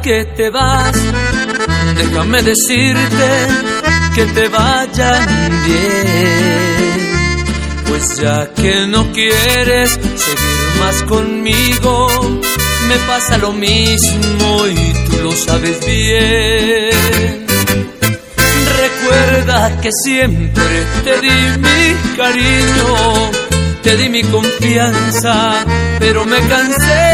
que te vas, déjame decirte que te vayan bien. Pues ya que no quieres seguir más conmigo, me pasa lo mismo y tú lo sabes bien. Recuerda que siempre te di mi cariño, te di mi confianza, pero me cansé.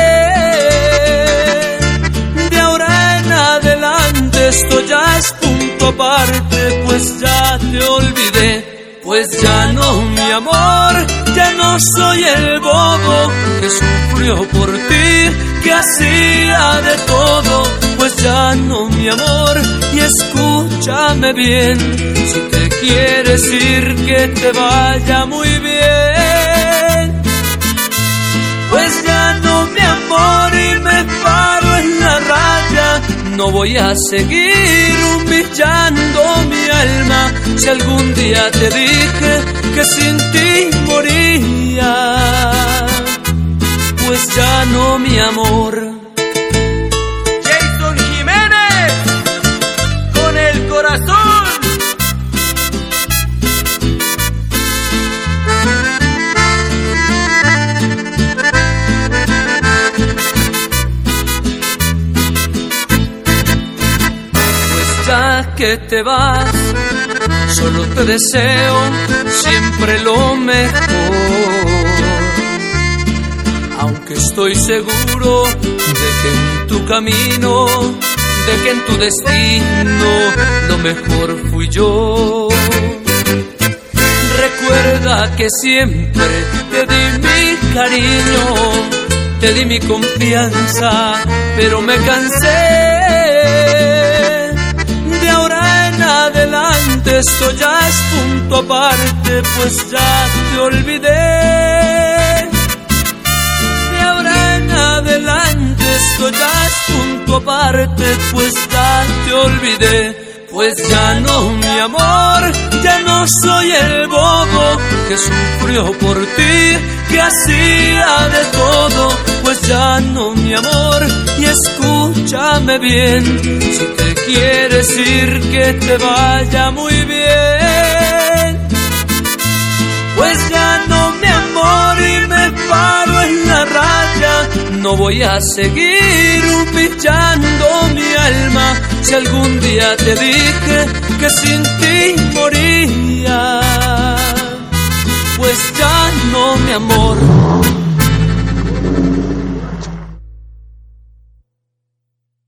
De ahora en adelante esto ya es punto aparte, pues ya te olvidé. Pues ya no, mi amor, ya no soy el bobo que sufrió por ti, que hacía de todo. Pues ya no, mi amor, y escúchame bien, si te quieres ir que te vaya muy bien. Pues ya no, mi amor, y me paro en la raya. No voy a seguir humillando mi alma. Si algún día te dije que sin ti moría, pues ya no, mi amor. Jason Jiménez, con el corazón. Ya que te vas, solo te deseo siempre lo mejor. Aunque estoy seguro de que en tu camino, de que en tu destino, lo mejor fui yo. Recuerda que siempre te di mi cariño, te di mi confianza, pero me cansé. Adelante esto ya es punto aparte, pues ya te olvidé. De ahora en adelante esto ya es punto aparte, pues ya te olvidé. Pues ya no, mi amor, ya no soy el bobo que sufrió por ti, que hacía de todo. Pues ya no, mi amor, y escúchame bien, si te quieres ir que te vaya muy bien. Pues ya no, mi amor, y me paro en la raya. No voy a seguir humillando mi alma. Si algún día te dije que sin ti moría, pues ya no, mi amor.